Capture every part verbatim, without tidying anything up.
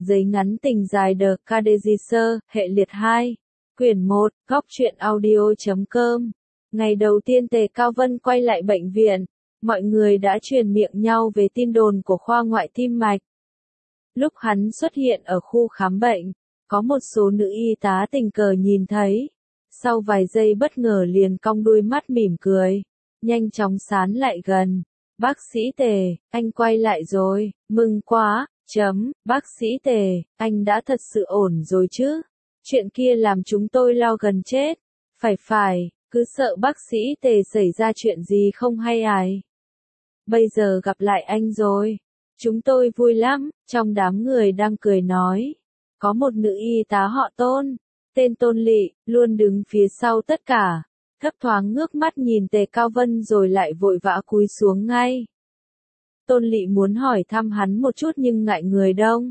Giấy ngắn tình dài The Cadegisser, hệ liệt hai. Quyển một, góc truyện audio chấm com. Ngày đầu tiên Tề Cao Vân quay lại bệnh viện, mọi người đã truyền miệng nhau về tin đồn của khoa ngoại tim mạch. Lúc hắn xuất hiện ở khu khám bệnh, có một số nữ y tá tình cờ nhìn thấy. Sau vài giây bất ngờ liền cong đuôi mắt mỉm cười, nhanh chóng sán lại gần. Bác sĩ Tề, anh quay lại rồi, mừng quá, chấm, bác sĩ Tề, anh đã thật sự ổn rồi chứ? Chuyện kia làm chúng tôi lo gần chết. Phải phải, cứ sợ bác sĩ Tề xảy ra chuyện gì không hay ai. Bây giờ gặp lại anh rồi. Chúng tôi vui lắm, trong đám người đang cười nói. Có một nữ y tá họ Tôn, tên Tôn Lị, luôn đứng phía sau tất cả. Thấp thoáng ngước mắt nhìn Tề Cao Vân rồi lại vội vã cúi xuống ngay. Tôn Lị muốn hỏi thăm hắn một chút nhưng ngại người đông.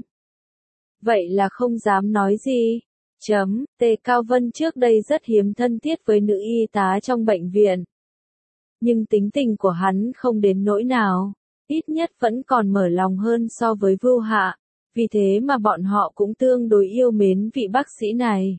Vậy là không dám nói gì. Chấm, Tề Cao Vân trước đây rất hiếm thân thiết với nữ y tá trong bệnh viện. Nhưng tính tình của hắn không đến nỗi nào, ít nhất vẫn còn mở lòng hơn so với Vưu Hạ, vì thế mà bọn họ cũng tương đối yêu mến vị bác sĩ này.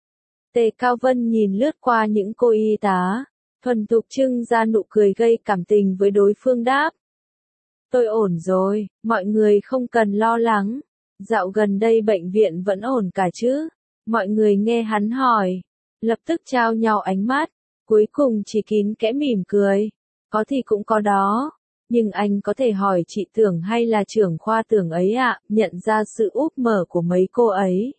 Tề Cao Vân nhìn lướt qua những cô y tá, thuần thục trưng ra nụ cười gây cảm tình với đối phương đáp. Tôi ổn rồi, mọi người không cần lo lắng. Dạo gần đây bệnh viện vẫn ổn cả chứ? Mọi người nghe hắn hỏi, lập tức trao nhau ánh mắt, cuối cùng chỉ kín kẽ mỉm cười. Có thì cũng có đó, nhưng anh có thể hỏi chị Tưởng hay là trưởng khoa Tưởng ấy ạ, nhận ra sự úp mở của mấy cô ấy.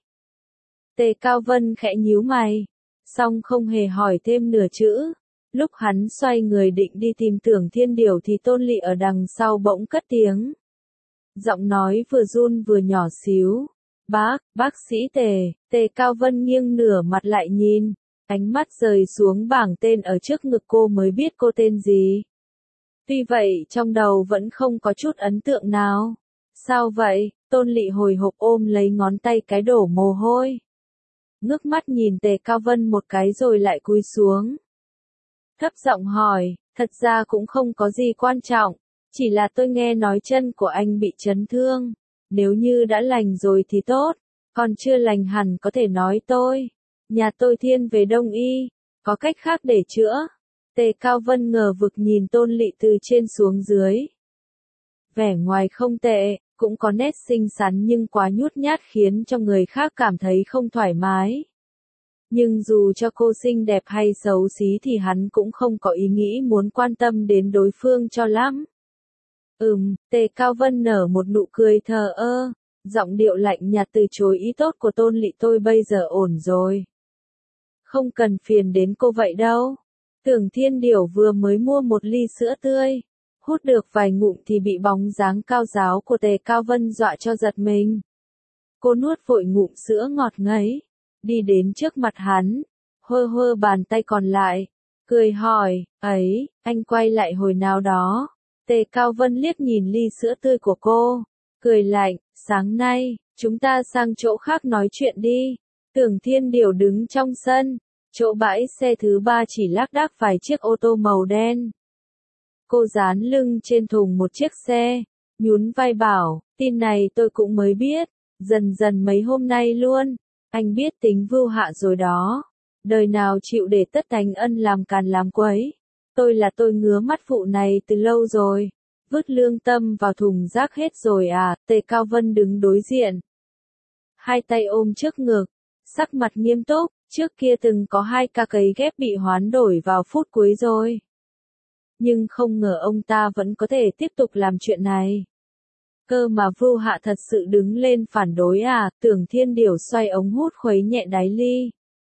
Tề Cao Vân khẽ nhíu mày, song không hề hỏi thêm nửa chữ. Lúc hắn xoay người định đi tìm Tưởng Thiên Điểu thì Tôn Lị ở đằng sau bỗng cất tiếng. Giọng nói vừa run vừa nhỏ xíu. Bác, bác sĩ Tề, Tề Cao Vân nghiêng nửa mặt lại nhìn, ánh mắt rời xuống bảng tên ở trước ngực cô mới biết cô tên gì. Tuy vậy trong đầu vẫn không có chút ấn tượng nào. Sao vậy? Tôn Lị hồi hộp ôm lấy ngón tay cái đổ mồ hôi. Ngước mắt nhìn Tề Cao Vân một cái rồi lại cúi xuống. Thấp giọng hỏi, thật ra cũng không có gì quan trọng, chỉ là tôi nghe nói chân của anh bị chấn thương. Nếu như đã lành rồi thì tốt, còn chưa lành hẳn có thể nói tôi. Nhà tôi thiên về đông y, có cách khác để chữa. Tề Cao Vân ngờ vực nhìn Tôn Lị từ trên xuống dưới. Vẻ ngoài không tệ, cũng có nét xinh xắn nhưng quá nhút nhát khiến cho người khác cảm thấy không thoải mái. Nhưng dù cho cô xinh đẹp hay xấu xí thì hắn cũng không có ý nghĩ muốn quan tâm đến đối phương cho lắm. Ừm, Tề Cao Vân nở một nụ cười thờ ơ, giọng điệu lạnh nhạt từ chối ý tốt của Tôn Lị. Tôi bây giờ ổn rồi. Không cần phiền đến cô vậy đâu. Tưởng Thiên Điểu vừa mới mua một ly sữa tươi, hút được vài ngụm thì bị bóng dáng cao ráo của Tề Cao Vân dọa cho giật mình. Cô nuốt vội ngụm sữa ngọt ngấy, đi đến trước mặt hắn, hơ hơ bàn tay còn lại, cười hỏi, ấy, anh quay lại hồi nào đó. Tề Cao Vân liếc nhìn ly sữa tươi của cô, cười lạnh, sáng nay, chúng ta sang chỗ khác nói chuyện đi. Tưởng Thiên Điểu đứng trong sân, chỗ bãi xe thứ ba chỉ lác đác vài chiếc ô tô màu đen. Cô dán lưng trên thùng một chiếc xe, nhún vai bảo, tin này tôi cũng mới biết, dần dần mấy hôm nay luôn, anh biết tính Vưu Hạ rồi đó. Đời nào chịu để tất tánh ân làm càn làm quấy. Tôi là tôi ngứa mắt vụ này từ lâu rồi, vứt lương tâm vào thùng rác hết rồi à. Tề Cao Vân đứng đối diện, hai tay ôm trước ngực, sắc mặt nghiêm túc, trước kia từng có hai ca cấy ghép bị hoán đổi vào phút cuối rồi. Nhưng không ngờ ông ta vẫn có thể tiếp tục làm chuyện này. Cơ mà Vưu Hạ thật sự đứng lên phản đối à. Tưởng Thiên Điểu xoay ống hút khuấy nhẹ đáy ly,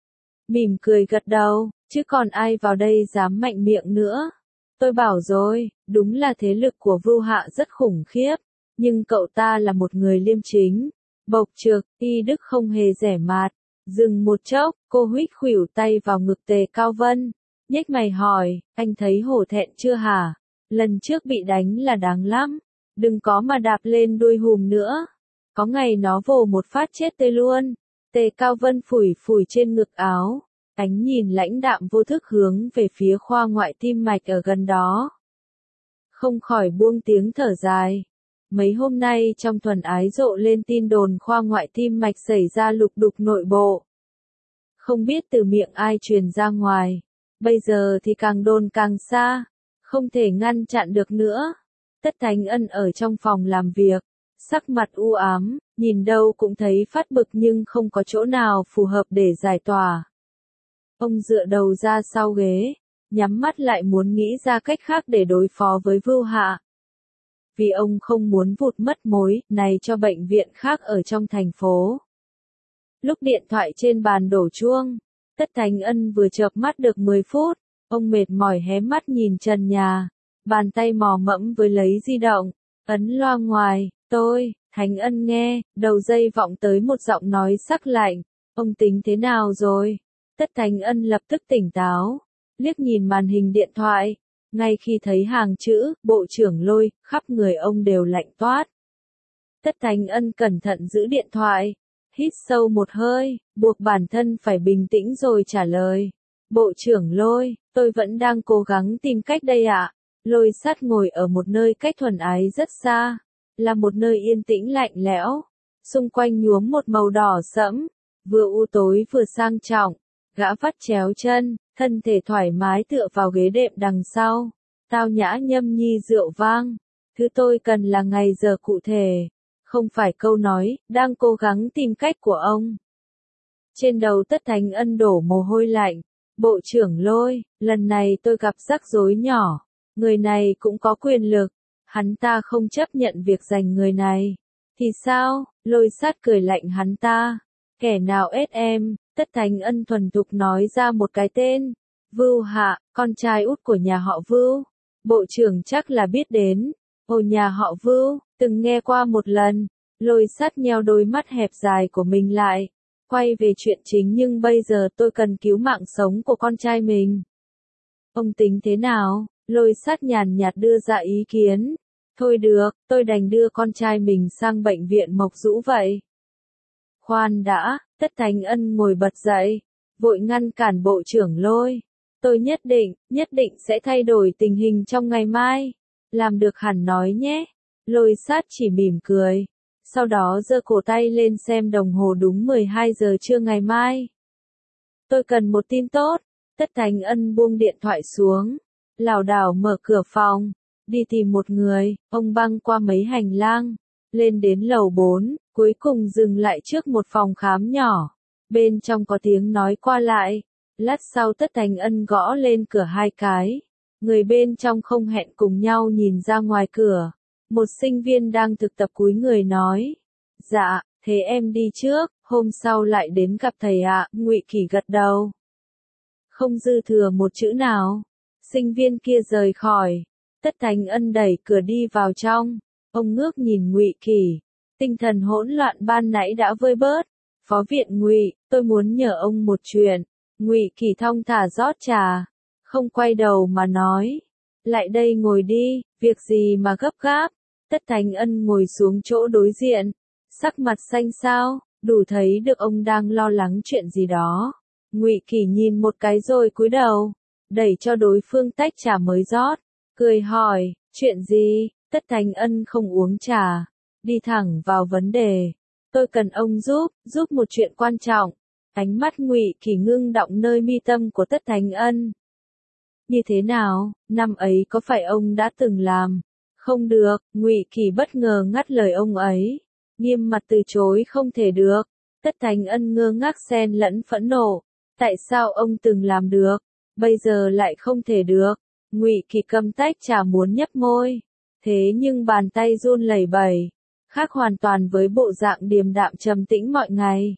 mỉm cười gật đầu, chứ còn ai vào đây dám mạnh miệng nữa. Tôi bảo rồi, đúng là thế lực của Vưu Hạ rất khủng khiếp, nhưng cậu ta là một người liêm chính, bộc trực, y đức không hề rẻ mạt. Dừng một chốc, cô huých khuỷu tay vào ngực Tề Cao Vân, nhếch mày hỏi, anh thấy hổ thẹn chưa hả? Lần trước bị đánh là đáng lắm, đừng có mà đạp lên đuôi hùm nữa. Có ngày nó vồ một phát chết tê luôn. Tề Cao Vân phủi phủi trên ngực áo, ánh nhìn lãnh đạm vô thức hướng về phía khoa ngoại tim mạch ở gần đó. Không khỏi buông tiếng thở dài. Mấy hôm nay trong Thuần Ái rộ lên tin đồn khoa ngoại tim mạch xảy ra lục đục nội bộ. Không biết từ miệng ai truyền ra ngoài. Bây giờ thì càng đồn càng xa. Không thể ngăn chặn được nữa. Tất Thánh Ân ở trong phòng làm việc. Sắc mặt u ám, nhìn đâu cũng thấy phát bực nhưng không có chỗ nào phù hợp để giải tỏa. Ông dựa đầu ra sau ghế, nhắm mắt lại muốn nghĩ ra cách khác để đối phó với Vưu Hạ. Vì ông không muốn vụt mất mối này cho bệnh viện khác ở trong thành phố. Lúc điện thoại trên bàn đổ chuông, Tất Thánh Ân vừa chợp mắt được mười phút, ông mệt mỏi hé mắt nhìn trần nhà, bàn tay mò mẫm với lấy di động, ấn loa ngoài, tôi, Thánh Ân nghe, đầu dây vọng tới một giọng nói sắc lạnh, ông tính thế nào rồi? Tất Thánh Ân lập tức tỉnh táo, liếc nhìn màn hình điện thoại, ngay khi thấy hàng chữ, Bộ trưởng Lôi, khắp người ông đều lạnh toát. Tất Thánh Ân cẩn thận giữ điện thoại, hít sâu một hơi, buộc bản thân phải bình tĩnh rồi trả lời. Bộ trưởng Lôi, tôi vẫn đang cố gắng tìm cách đây ạ. Lôi Sát ngồi ở một nơi cách Thuần Ái rất xa, là một nơi yên tĩnh lạnh lẽo, xung quanh nhuốm một màu đỏ sẫm, vừa u tối vừa sang trọng. Gã vắt chéo chân, thân thể thoải mái tựa vào ghế đệm đằng sau, tao nhã nhâm nhi rượu vang. Thứ tôi cần là ngày giờ cụ thể, không phải câu nói, đang cố gắng tìm cách của ông. Trên đầu Tất Thánh Ân đổ mồ hôi lạnh. Bộ trưởng Lôi, lần này tôi gặp rắc rối nhỏ. Người này cũng có quyền lực. Hắn ta không chấp nhận việc giành người này. Thì sao? Lôi Sát cười lạnh hắn ta. Kẻ nào ép em? Tất Thánh Ân thuần thục nói ra một cái tên. Vưu Hạ, con trai út của nhà họ Vưu. Bộ trưởng chắc là biết đến. Ồ, nhà họ Vưu, từng nghe qua một lần. Lôi Sát nheo đôi mắt hẹp dài của mình lại. Quay về chuyện chính, nhưng bây giờ tôi cần cứu mạng sống của con trai mình. Ông tính thế nào? Lôi Sát nhàn nhạt đưa ra ý kiến. Thôi được, tôi đành đưa con trai mình sang bệnh viện Mộc Dũ vậy. Khoan đã, Tất Thánh Ân ngồi bật dậy, vội ngăn cản Bộ trưởng Lôi. Tôi nhất định, nhất định sẽ thay đổi tình hình trong ngày mai. Làm được hẳn nói nhé. Lôi Sát chỉ mỉm cười. Sau đó giơ cổ tay lên xem đồng hồ, đúng mười hai giờ trưa ngày mai. Tôi cần một tin tốt. Tất Thánh Ân buông điện thoại xuống, lảo đảo mở cửa phòng, đi tìm một người. Ông băng qua mấy hành lang, lên đến lầu bốn, cuối cùng dừng lại trước một phòng khám nhỏ. Bên trong có tiếng nói qua lại. Lát sau Tất Thánh Ân gõ lên cửa hai cái. Người bên trong không hẹn cùng nhau nhìn ra ngoài cửa. Một sinh viên đang thực tập cúi người nói. Dạ, thế em đi trước, hôm sau lại đến gặp thầy ạ. Ngụy Kỳ gật đầu. Không dư thừa một chữ nào. Sinh viên kia rời khỏi. Tất Thánh Ân đẩy cửa đi vào trong. Ông ngước nhìn Ngụy Kỳ. Tinh thần hỗn loạn ban nãy đã vơi bớt. Phó viện Ngụy, tôi muốn nhờ ông một chuyện. Ngụy Kỳ thong thả rót trà, không quay đầu mà nói. Lại đây ngồi đi, việc gì mà gấp gáp. Tất Thánh Ân ngồi xuống chỗ đối diện, sắc mặt xanh xao, đủ thấy được ông đang lo lắng chuyện gì đó. Ngụy Kỳ nhìn một cái rồi cúi đầu, đẩy cho đối phương tách trà mới rót, cười hỏi, chuyện gì? Tất Thánh Ân không uống trà, đi thẳng vào vấn đề. Tôi cần ông giúp, giúp một chuyện quan trọng. Ánh mắt Ngụy Kỳ ngưng đọng nơi mi tâm của Tất Thánh Ân. Như thế nào, năm ấy có phải ông đã từng làm? Không được, Ngụy Kỳ bất ngờ ngắt lời ông ấy, nghiêm mặt từ chối. Không thể được. Tất Thánh Ân ngơ ngác xen lẫn phẫn nộ. Tại sao ông từng làm được, bây giờ lại không thể được? Ngụy Kỳ cầm tách trà muốn nhấp môi, thế nhưng bàn tay run lẩy bẩy, khác hoàn toàn với bộ dạng điềm đạm trầm tĩnh mọi ngày.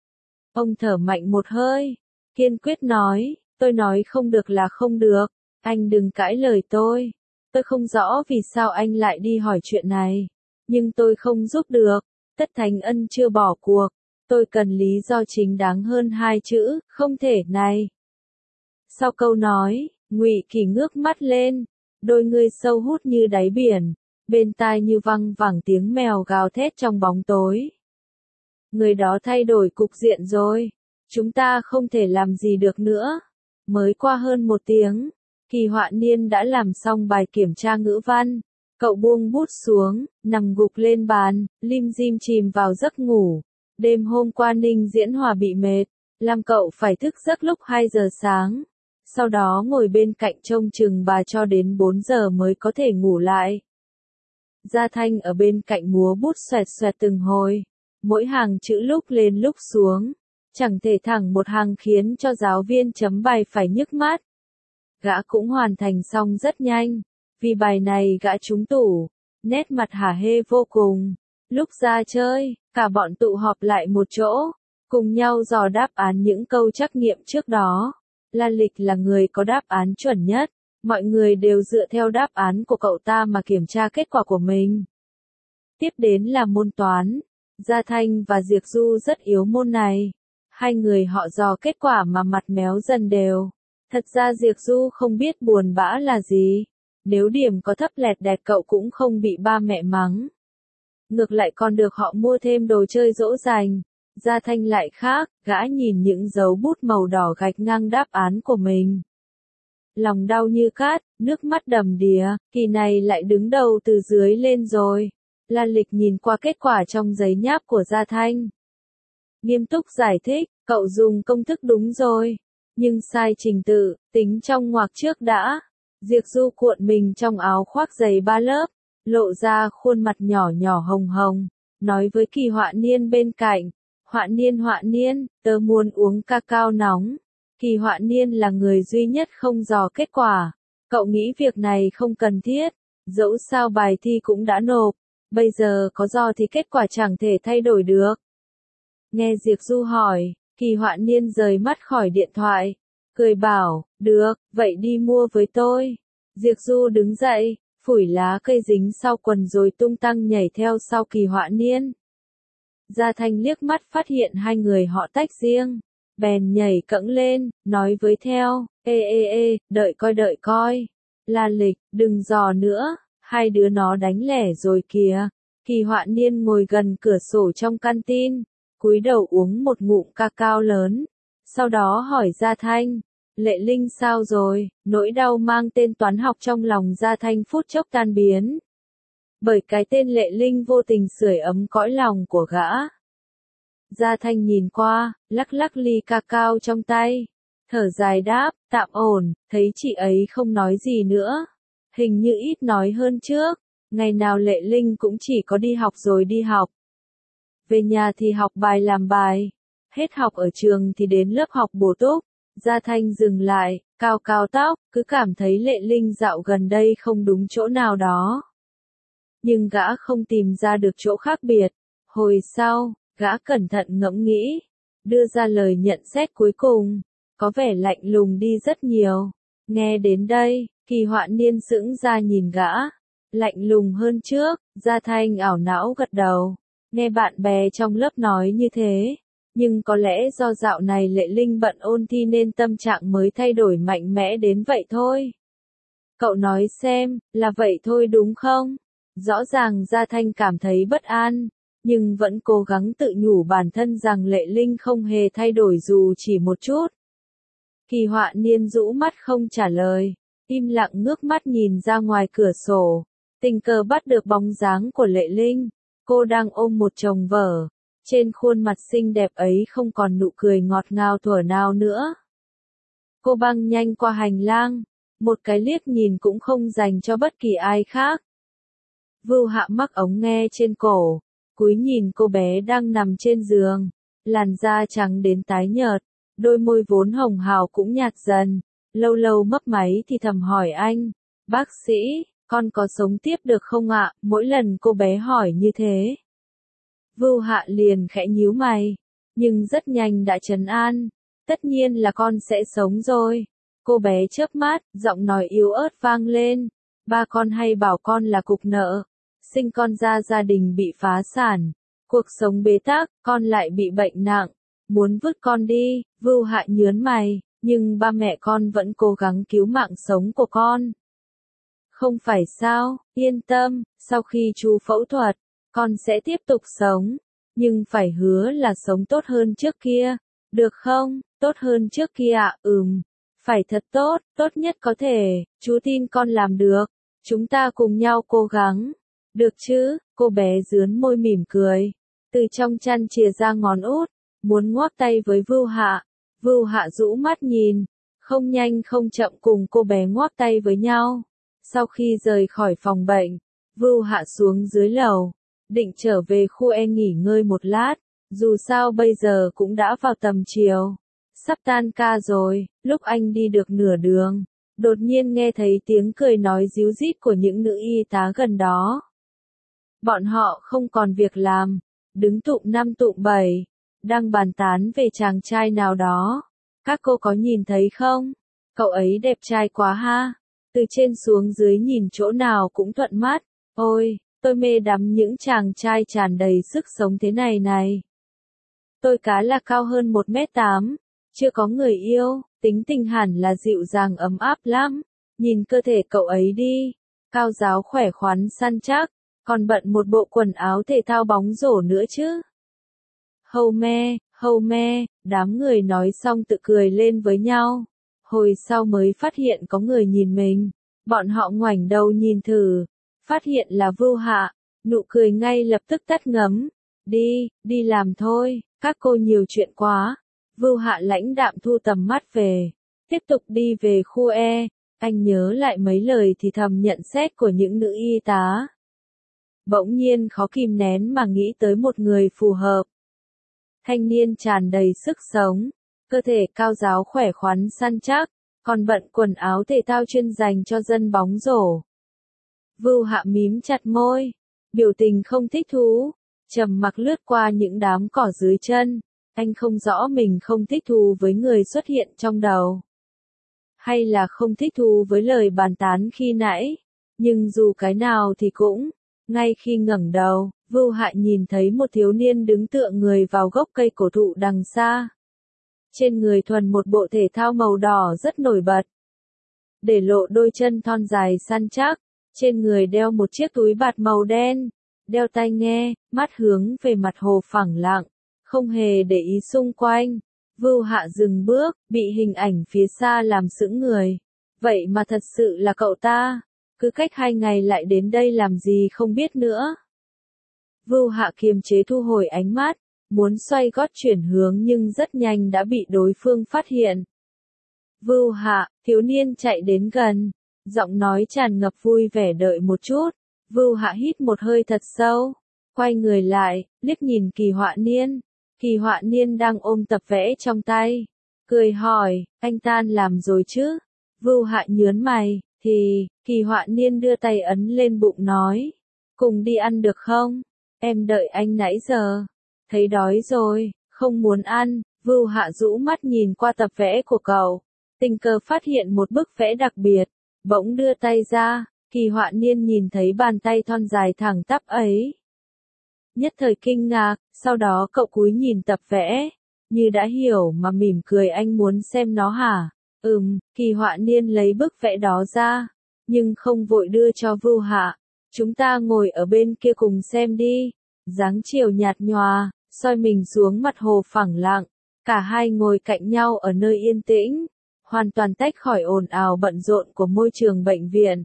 Ông thở mạnh một hơi, kiên quyết nói, tôi nói không được là không được, anh đừng cãi lời tôi. Tôi không rõ vì sao anh lại đi hỏi chuyện này, nhưng tôi không giúp được. Tất Thánh Ân chưa bỏ cuộc, tôi cần lý do chính đáng hơn hai chữ, không thể này. Sau câu nói, Ngụy Kỳ ngước mắt lên, đôi ngươi sâu hút như đáy biển, bên tai như văng vẳng tiếng mèo gào thét trong bóng tối. Người đó thay đổi cục diện rồi, chúng ta không thể làm gì được nữa. Mới qua hơn một tiếng, Kỳ Họa Niên đã làm xong bài kiểm tra ngữ văn. Cậu buông bút xuống, nằm gục lên bàn, lim dim chìm vào giấc ngủ. Đêm hôm qua Ninh Diễn Hòa bị mệt, làm cậu phải thức giấc lúc hai giờ sáng. Sau đó ngồi bên cạnh trông chừng bà cho đến bốn giờ mới có thể ngủ lại. Gia Thanh ở bên cạnh múa bút xoẹt xoẹt từng hồi. Mỗi hàng chữ lúc lên lúc xuống. Chẳng thể thẳng một hàng khiến cho giáo viên chấm bài phải nhức mắt. Gã cũng hoàn thành xong rất nhanh. Vì bài này gã trúng tủ. Nét mặt hả hê vô cùng. Lúc ra chơi, cả bọn tụ họp lại một chỗ. Cùng nhau dò đáp án những câu trắc nghiệm trước đó. La Lịch là người có đáp án chuẩn nhất. Mọi người đều dựa theo đáp án của cậu ta mà kiểm tra kết quả của mình. Tiếp đến là môn toán. Gia Thanh và Diệc Du rất yếu môn này. Hai người họ dò kết quả mà mặt méo dần đều. Thật ra Diệc Du không biết buồn bã là gì. Nếu điểm có thấp lẹt đẹt cậu cũng không bị ba mẹ mắng. Ngược lại còn được họ mua thêm đồ chơi dỗ dành. Gia Thanh lại khác, gã nhìn những dấu bút màu đỏ gạch ngang đáp án của mình. Lòng đau như cát, nước mắt đầm đìa, kỳ này lại đứng đầu từ dưới lên rồi. La Lịch nhìn qua kết quả trong giấy nháp của Gia Thanh. Nghiêm túc giải thích, cậu dùng công thức đúng rồi. Nhưng sai trình tự, tính trong ngoặc trước đã. Diệc Du cuộn mình trong áo khoác dày ba lớp, lộ ra khuôn mặt nhỏ nhỏ hồng hồng, nói với Kỳ Họa Niên bên cạnh. Họa Niên Họa Niên, tớ muốn uống cacao nóng. Kỳ Họa Niên là người duy nhất không dò kết quả. Cậu nghĩ việc này không cần thiết, dẫu sao bài thi cũng đã nộp. Bây giờ có dò thì kết quả chẳng thể thay đổi được. Nghe Diệc Du hỏi, Kỳ Họa Niên rời mắt khỏi điện thoại. Cười bảo, được, vậy đi mua với tôi. Diệc Du đứng dậy, phủi lá cây dính sau quần rồi tung tăng nhảy theo sau Kỳ Họa Niên. Gia Thanh liếc mắt phát hiện hai người họ tách riêng. Bèn nhảy cẫng lên, nói với theo, ê ê ê, đợi coi đợi coi. La Lịch, đừng dò nữa, hai đứa nó đánh lẻ rồi kìa. Kỳ Họa Niên ngồi gần cửa sổ trong căn tin, cúi đầu uống một ngụm cacao lớn. Sau đó hỏi Gia Thanh, Lệ Linh sao rồi? Nỗi đau mang tên toán học trong lòng Gia Thanh phút chốc tan biến. Bởi cái tên Lệ Linh vô tình sưởi ấm cõi lòng của gã. Gia Thanh nhìn qua, lắc lắc ly cacao trong tay. Thở dài đáp, tạm ổn, thấy chị ấy không nói gì nữa. Hình như ít nói hơn trước. Ngày nào Lệ Linh cũng chỉ có đi học rồi đi học. Về nhà thì học bài làm bài. Hết học ở trường thì đến lớp học bổ túc. Gia Thanh dừng lại, cao cao tóc, cứ cảm thấy Lệ Linh dạo gần đây không đúng chỗ nào đó. Nhưng gã không tìm ra được chỗ khác biệt. Hồi sau, gã cẩn thận ngẫm nghĩ, đưa ra lời nhận xét cuối cùng, có vẻ lạnh lùng đi rất nhiều. Nghe đến đây, Kỳ Họa Niên sững ra nhìn gã, lạnh lùng hơn trước. Gia Thanh ảo não gật đầu, nghe bạn bè trong lớp nói như thế, nhưng có lẽ do dạo này Lệ Linh bận ôn thi nên tâm trạng mới thay đổi mạnh mẽ đến vậy thôi. Cậu nói xem, là vậy thôi đúng không? Rõ ràng Gia Thanh cảm thấy bất an, nhưng vẫn cố gắng tự nhủ bản thân rằng Lệ Linh không hề thay đổi dù chỉ một chút. Kỳ Họa Niên rũ mắt không trả lời, im lặng ngước mắt nhìn ra ngoài cửa sổ, tình cờ bắt được bóng dáng của Lệ Linh. Cô đang ôm một chồng vở, trên khuôn mặt xinh đẹp ấy không còn nụ cười ngọt ngào thuở nào nữa. Cô băng nhanh qua hành lang, một cái liếc nhìn cũng không dành cho bất kỳ ai khác. Vưu Hạ mắc ống nghe trên cổ, cúi nhìn cô bé đang nằm trên giường, làn da trắng đến tái nhợt, đôi môi vốn hồng hào cũng nhạt dần, lâu lâu mấp máy thì thầm hỏi anh, bác sĩ, con có sống tiếp được không ạ? Mỗi lần cô bé hỏi như thế, Vưu Hạ liền khẽ nhíu mày, nhưng rất nhanh đã trấn an, tất nhiên là con sẽ sống rồi. Cô bé chớp mắt, giọng nói yếu ớt vang lên, ba con hay bảo con là cục nợ. Sinh con ra gia đình bị phá sản, cuộc sống bế tắc, con lại bị bệnh nặng, muốn vứt con đi. Vưu Hạ nhớn mày, nhưng ba mẹ con vẫn cố gắng cứu mạng sống của con. Không phải sao, yên tâm, sau khi chú phẫu thuật, con sẽ tiếp tục sống, nhưng phải hứa là sống tốt hơn trước kia, được không? Tốt hơn trước kia ạ, ừm, phải thật tốt, tốt nhất có thể, chú tin con làm được. Chúng ta cùng nhau cố gắng. Được chứ, cô bé dướn môi mỉm cười. Từ trong chăn chìa ra ngón út, muốn ngoắc tay với Vưu Hạ. Vưu Hạ rũ mắt nhìn, không nhanh không chậm cùng cô bé ngoắc tay với nhau. Sau khi rời khỏi phòng bệnh, Vưu Hạ xuống dưới lầu, định trở về khu E nghỉ ngơi một lát, dù sao bây giờ cũng đã vào tầm chiều. Sắp tan ca rồi, lúc anh đi được nửa đường, đột nhiên nghe thấy tiếng cười nói ríu rít của những nữ y tá gần đó. Bọn họ không còn việc làm, đứng tụm năm tụm bảy, đang bàn tán về chàng trai nào đó. Các cô có nhìn thấy không? Cậu ấy đẹp trai quá ha. Từ trên xuống dưới nhìn chỗ nào cũng thuận mắt. Ôi, tôi mê đắm những chàng trai tràn đầy sức sống thế này này. Tôi cá là cao hơn một mét tám, chưa có người yêu, tính tình hẳn là dịu dàng ấm áp lắm. Nhìn cơ thể cậu ấy đi, cao ráo khỏe khoắn săn chắc, còn bận một bộ quần áo thể thao bóng rổ nữa chứ. Hầu me, hầu me, đám người nói xong tự cười lên với nhau. Hồi sau mới phát hiện có người nhìn mình, bọn họ ngoảnh đầu nhìn thử, phát hiện là Vưu Hạ, nụ cười ngay lập tức tắt ngấm. Đi, đi làm thôi, các cô nhiều chuyện quá. Vưu Hạ lãnh đạm thu tầm mắt về, tiếp tục đi về khu E. Anh nhớ lại mấy lời thì thầm nhận xét của những nữ y tá. Bỗng nhiên khó kìm nén mà nghĩ tới một người phù hợp. Thanh niên tràn đầy sức sống, cơ thể cao ráo khỏe khoắn săn chắc, còn bận quần áo thể thao chuyên dành cho dân bóng rổ. Vưu Hạ mím chặt môi, biểu tình không thích thú, trầm mặc lướt qua những đám cỏ dưới chân. Anh không rõ mình không thích thú với người xuất hiện trong đầu, hay là không thích thú với lời bàn tán khi nãy, nhưng dù cái nào thì cũng, ngay khi ngẩng đầu, Vưu Hạ nhìn thấy một thiếu niên đứng tựa người vào gốc cây cổ thụ đằng xa. Trên người thuần một bộ thể thao màu đỏ rất nổi bật, để lộ đôi chân thon dài săn chắc, trên người đeo một chiếc túi bạt màu đen, đeo tai nghe, mắt hướng về mặt hồ phẳng lặng, không hề để ý xung quanh. Vưu Hạ dừng bước, bị hình ảnh phía xa làm sững người. Vậy mà thật sự là cậu ta, cứ cách hai ngày lại đến đây làm gì không biết nữa. Vưu Hạ kiềm chế thu hồi ánh mắt, muốn xoay gót chuyển hướng nhưng rất nhanh đã bị đối phương phát hiện. Vưu Hạ, thiếu niên chạy đến gần, giọng nói tràn ngập vui vẻ đợi một chút. Vưu Hạ hít một hơi thật sâu, quay người lại, liếc nhìn Kỳ Họa Niên. Kỳ Họa Niên đang ôm tập vẽ trong tay, cười hỏi, anh tan làm rồi chứ? Vưu Hạ nhớn mày, thì, Kỳ Họa Niên đưa tay ấn lên bụng nói, cùng đi ăn được không? Em đợi anh nãy giờ, thấy đói rồi, không muốn ăn. Vưu Hạ rũ mắt nhìn qua tập vẽ của cậu, tình cờ phát hiện một bức vẽ đặc biệt, bỗng đưa tay ra. Kỳ Họa Niên nhìn thấy bàn tay thon dài thẳng tắp ấy, nhất thời kinh ngạc, sau đó cậu cúi nhìn tập vẽ, như đã hiểu mà mỉm cười, anh muốn xem nó hả? Ừm, Kỳ Họa Niên lấy bức vẽ đó ra, nhưng không vội đưa cho Vưu Hạ. Chúng ta ngồi ở bên kia cùng xem đi. Dáng chiều nhạt nhòa, soi mình xuống mặt hồ phẳng lặng, cả hai ngồi cạnh nhau ở nơi yên tĩnh, hoàn toàn tách khỏi ồn ào bận rộn của môi trường bệnh viện.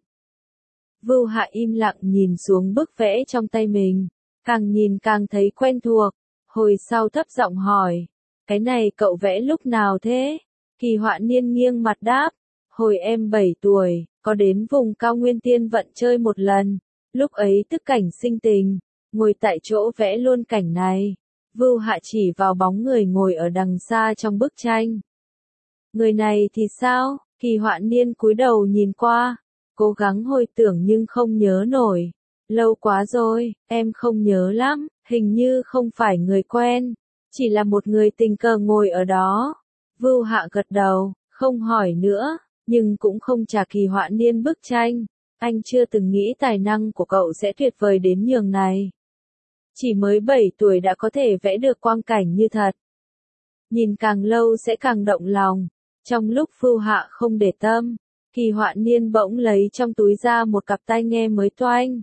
Vưu Hạ im lặng nhìn xuống bức vẽ trong tay mình, càng nhìn càng thấy quen thuộc, hồi sau thấp giọng hỏi, cái này cậu vẽ lúc nào thế? Kỳ Họa Niên nghiêng mặt đáp, hồi em bảy tuổi, có đến vùng cao nguyên Tiên Vận chơi một lần, lúc ấy tức cảnh sinh tình, ngồi tại chỗ vẽ luôn cảnh này. Vưu Hạ chỉ vào bóng người ngồi ở đằng xa trong bức tranh. Người này thì sao? Kỳ Họa Niên cúi đầu nhìn qua, cố gắng hồi tưởng nhưng không nhớ nổi. Lâu quá rồi, em không nhớ lắm, hình như không phải người quen, chỉ là một người tình cờ ngồi ở đó. Vưu Hạ gật đầu, không hỏi nữa, nhưng cũng không trả Kỳ Họa Niên bức tranh. Anh chưa từng nghĩ tài năng của cậu sẽ tuyệt vời đến nhường này. Chỉ mới bảy tuổi đã có thể vẽ được quang cảnh như thật. Nhìn càng lâu sẽ càng động lòng. Trong lúc Vưu Hạ không để tâm, Kỳ Họa Niên bỗng lấy trong túi ra một cặp tai nghe mới toanh.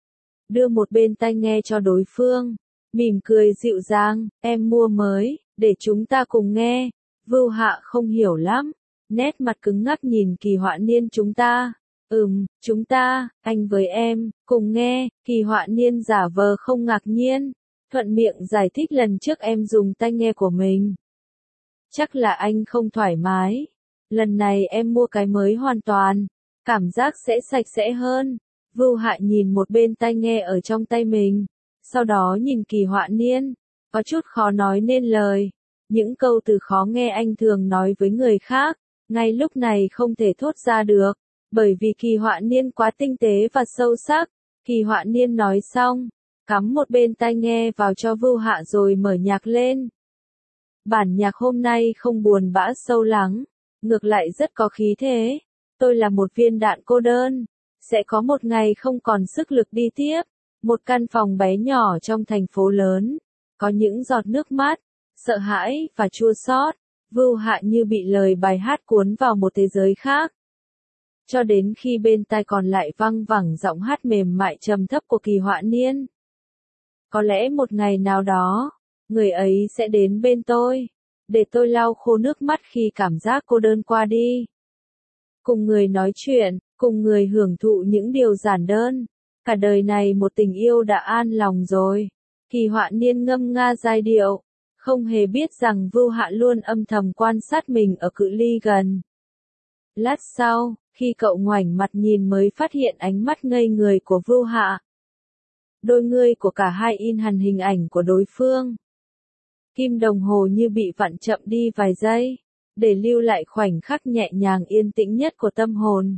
Đưa một bên tai nghe cho đối phương, mỉm cười dịu dàng, em mua mới, để chúng ta cùng nghe. Vưu Hạ không hiểu lắm, nét mặt cứng ngắc nhìn Kỳ Họa Niên chúng ta. Ừm, chúng ta, anh với em, cùng nghe, Kỳ Họa Niên giả vờ không ngạc nhiên, thuận miệng giải thích lần trước em dùng tai nghe của mình. Chắc là anh không thoải mái. Lần này em mua cái mới hoàn toàn, cảm giác sẽ sạch sẽ hơn. Vưu Hạ nhìn một bên tai nghe ở trong tay mình, sau đó nhìn Kỳ Họa Niên, có chút khó nói nên lời. Những câu từ khó nghe anh thường nói với người khác, ngay lúc này không thể thốt ra được, bởi vì Kỳ Họa Niên quá tinh tế và sâu sắc. Kỳ Họa Niên nói xong, cắm một bên tai nghe vào cho Vưu Hạ rồi mở nhạc lên. Bản nhạc hôm nay không buồn bã sâu lắng, ngược lại rất có khí thế. Tôi là một viên đạn cô đơn, sẽ có một ngày không còn sức lực đi tiếp. Một căn phòng bé nhỏ trong thành phố lớn, có những giọt nước mắt, sợ hãi và chua xót. Vưu Hạ như bị lời bài hát cuốn vào một thế giới khác. Cho đến khi bên tai còn lại văng vẳng giọng hát mềm mại trầm thấp của Kỳ Họa Niên. Có lẽ một ngày nào đó, người ấy sẽ đến bên tôi, để tôi lau khô nước mắt khi cảm giác cô đơn qua đi. Cùng người nói chuyện, cùng người hưởng thụ những điều giản đơn. Cả đời này một tình yêu đã an lòng rồi. Kỳ Họa Niên ngâm nga giai điệu, không hề biết rằng Vưu Hạ luôn âm thầm quan sát mình ở cự ly gần. Lát sau, khi cậu ngoảnh mặt nhìn mới phát hiện ánh mắt ngây người của Vưu Hạ. Đôi ngươi của cả hai in hẳn hình ảnh của đối phương. Kim đồng hồ như bị vặn chậm đi vài giây, để lưu lại khoảnh khắc nhẹ nhàng yên tĩnh nhất của tâm hồn.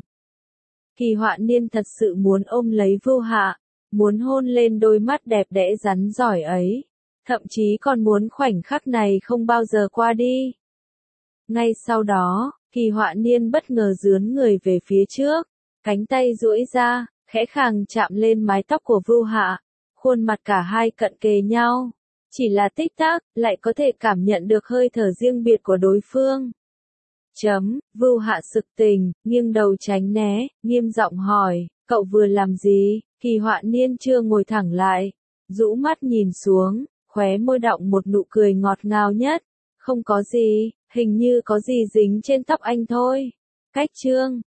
Kỳ Họa Niên thật sự muốn ôm lấy Vưu Hạ, muốn hôn lên đôi mắt đẹp đẽ rắn giỏi ấy, thậm chí còn muốn khoảnh khắc này không bao giờ qua đi. Ngay sau đó, Kỳ Họa Niên bất ngờ dướn người về phía trước, cánh tay duỗi ra, khẽ khàng chạm lên mái tóc của Vưu Hạ, khuôn mặt cả hai cận kề nhau. Chỉ là tích tắc, lại có thể cảm nhận được hơi thở riêng biệt của đối phương. Chấm, Vưu Hạ sực tỉnh, nghiêng đầu tránh né, nghiêm giọng hỏi, cậu vừa làm gì? Kỳ Họa Niên chưa ngồi thẳng lại, rũ mắt nhìn xuống, khóe môi đọng một nụ cười ngọt ngào nhất. Không có gì, hình như có gì dính trên tóc anh thôi. Cách chương